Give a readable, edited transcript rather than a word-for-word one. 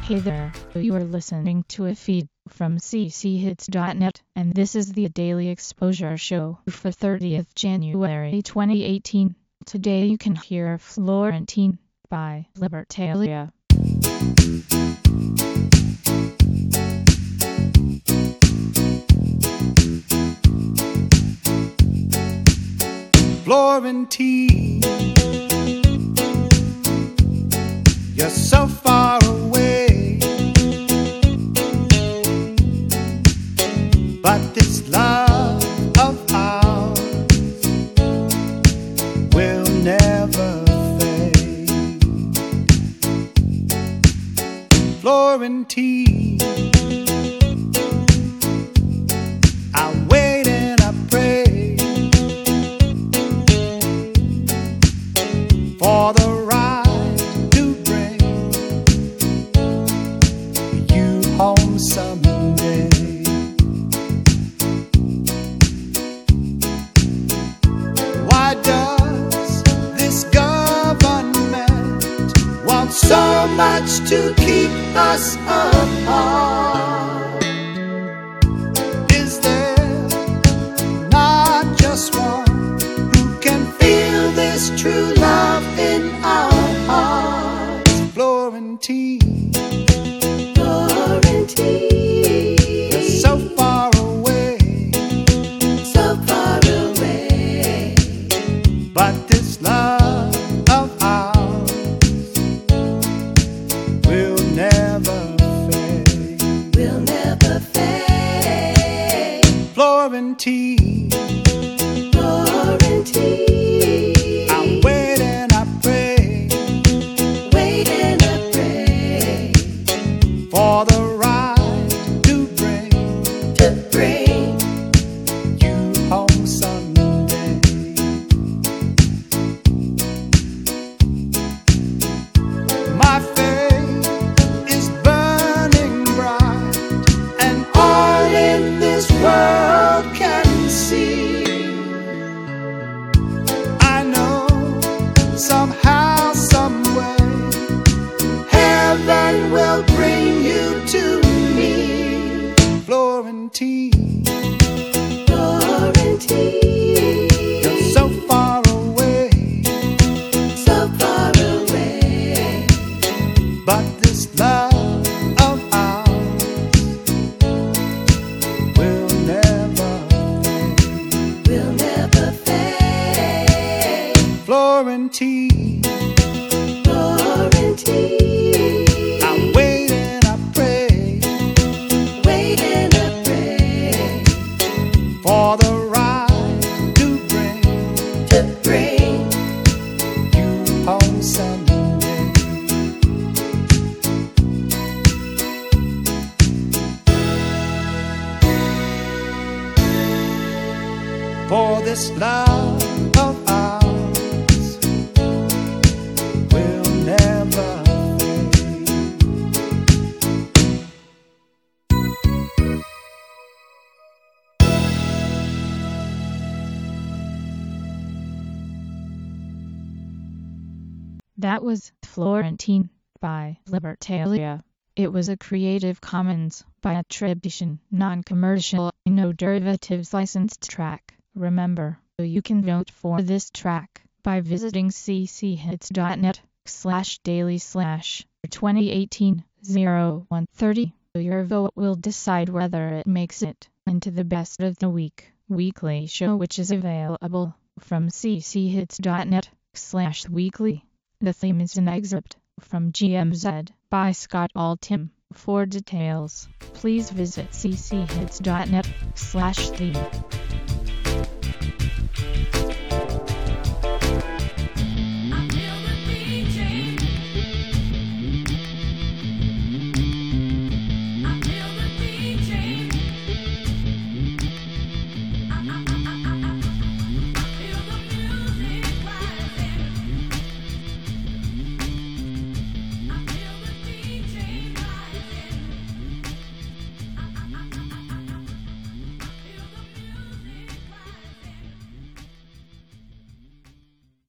Hey there, you are listening to a feed from cchits.net, and this is the Daily Exposure Show for 30th January 2018. Today you can hear Florentine by Libertalia. Florentine, you're so far away, but this love of ours will never fade. Florentine, I wait and I pray for the ride to bring you home someday. Why does this government want so much to keep us apart? Is there not just one who can feel this true love in our hearts? Florentine, Florentine, you're so far away, but this love of ours will never fade. will never fade. Florentine, Florentine, I wait and I pray wait and I pray for the ride to bring you home someday. My faith is burning bright, and all in this world can see. I know somehow, someway, heaven will bring you to me. Florentine, Florentine, you're so far away, but this love of ours will never fade. will never fade. Florentine, Florentine, I wait and I pray wait and I pray for the ride to bring you home someday. For this love of ours will never fade. That was Florentine by Libertalia. It was a Creative Commons by attribution, non-commercial, no derivatives licensed track. Remember, you can vote for this track by visiting cchits.net/daily/2018-0130. Your vote will decide whether it makes it into the Best of the Week weekly show, which is available from cchits.net/weekly. The theme is an excerpt from GMZ by Scott Altham. For details, please visit cchits.net/theme.